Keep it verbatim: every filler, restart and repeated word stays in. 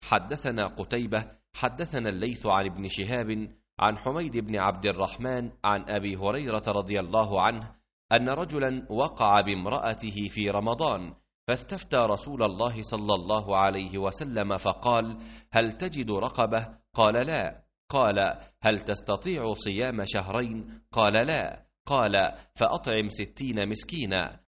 حدثنا قتيبة حدثنا الليث عن ابن شهاب عن حميد بن عبد الرحمن عن أبي هريرة رضي الله عنه أن رجلا وقع بامرأته في رمضان، فاستفتى رسول الله صلى الله عليه وسلم فقال: هل تجد رقبة؟ قال: لا. قال: هل تستطيع صيام شهرين؟ قال: لا. قال: فأطعم ستين مسكينا.